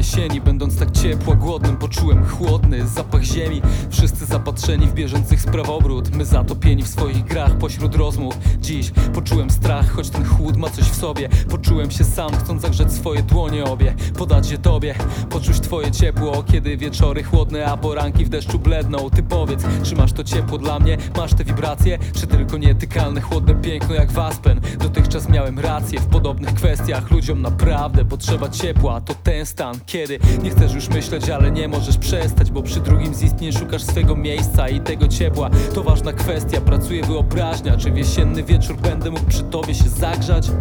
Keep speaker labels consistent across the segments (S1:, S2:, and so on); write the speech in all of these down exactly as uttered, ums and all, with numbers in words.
S1: jesieni, będąc tak ciepła, głodnym, poczułem chłodny zapach ziemi. Wszyscy zapatrzeni w bieżących sprawobrót, my zatopieni w swoich grach pośród rozmów. Dziś poczułem strach, choć ten chłód ma coś w sobie. Poczułem się sam, chcąc zagrzeć swoje dłonie obie, podać je tobie, poczuć twoje ciepło, kiedy wieczory chłodne, a poranki w deszczu bledną. Ty powiedz, czy masz to ciepło dla mnie? Masz te wibracje? Czy tylko nietykalne, chłodne piękno jak Waspen? Dotychczas miałem rację w podobnych kwestiach. Ludziom naprawdę potrzeba ciepła, to ten stan, kiedy nie chcesz już myśleć, ale nie możesz przestać, bo przy drugim z istnień szukasz swego miejsca i tego ciepła. To ważna kwestia, pracuje wyobraźnia. Czy w jesienny wieczór będę mógł przy tobie się zagrzać?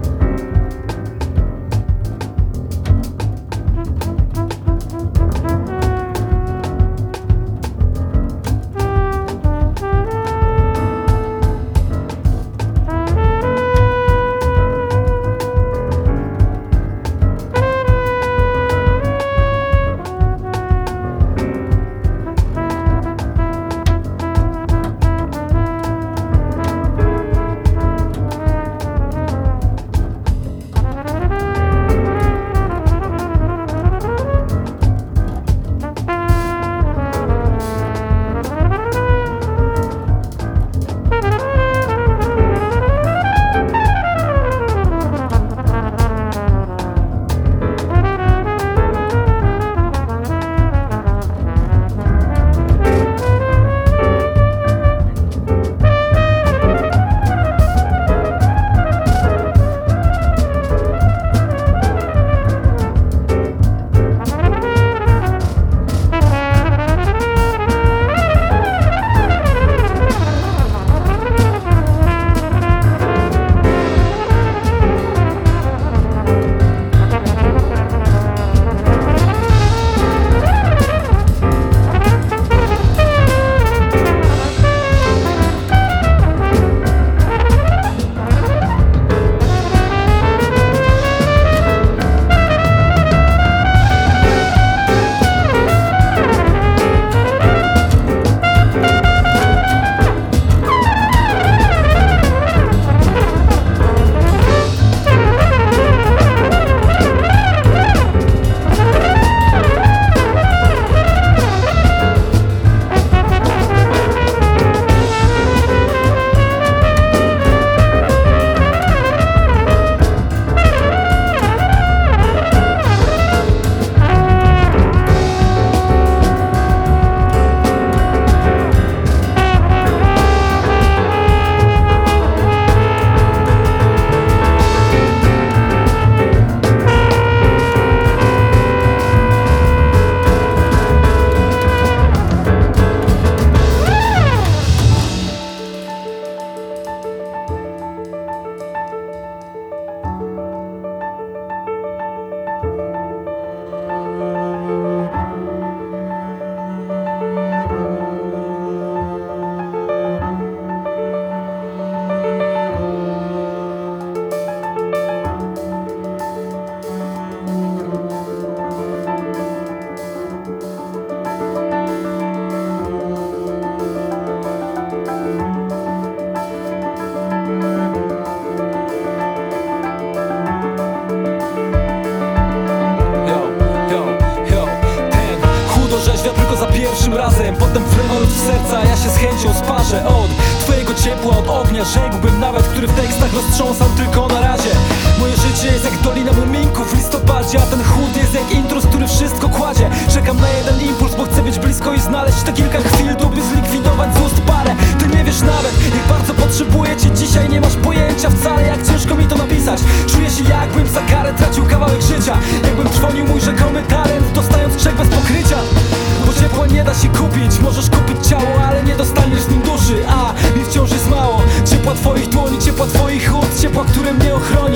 S1: Pierwszym razem, potem fremont w serca, ja się z chęcią sparzę od twojego ciepła, od ognia, rzekłbym nawet, który w tekstach roztrząsał tylko na razie. Moje życie jest jak dolina muminków w listopadzie, a ten chłód jest jak intruz, który wszystko kładzie. Czekam na jeden impuls, bo chcę być blisko i znaleźć te kilka chwil, tu by zlikwidować z ust parę. Ty nie wiesz nawet, jak bardzo potrzebuję cię dzisiaj, nie masz pojęcia wcale, jak ciężko mi to napisać. Czuję się jakbym za karę tracił kawałek życia, jakbym trwonił mój rzekomy talent, dostając czek bez pokrycia. Bo ciepła nie da się kupić, możesz kupić ciało, ale nie dostaniesz z nim duszy. A mi wciąż jest mało ciepła twoich dłoni, ciepła twoich ust, ciepła, które mnie ochroni.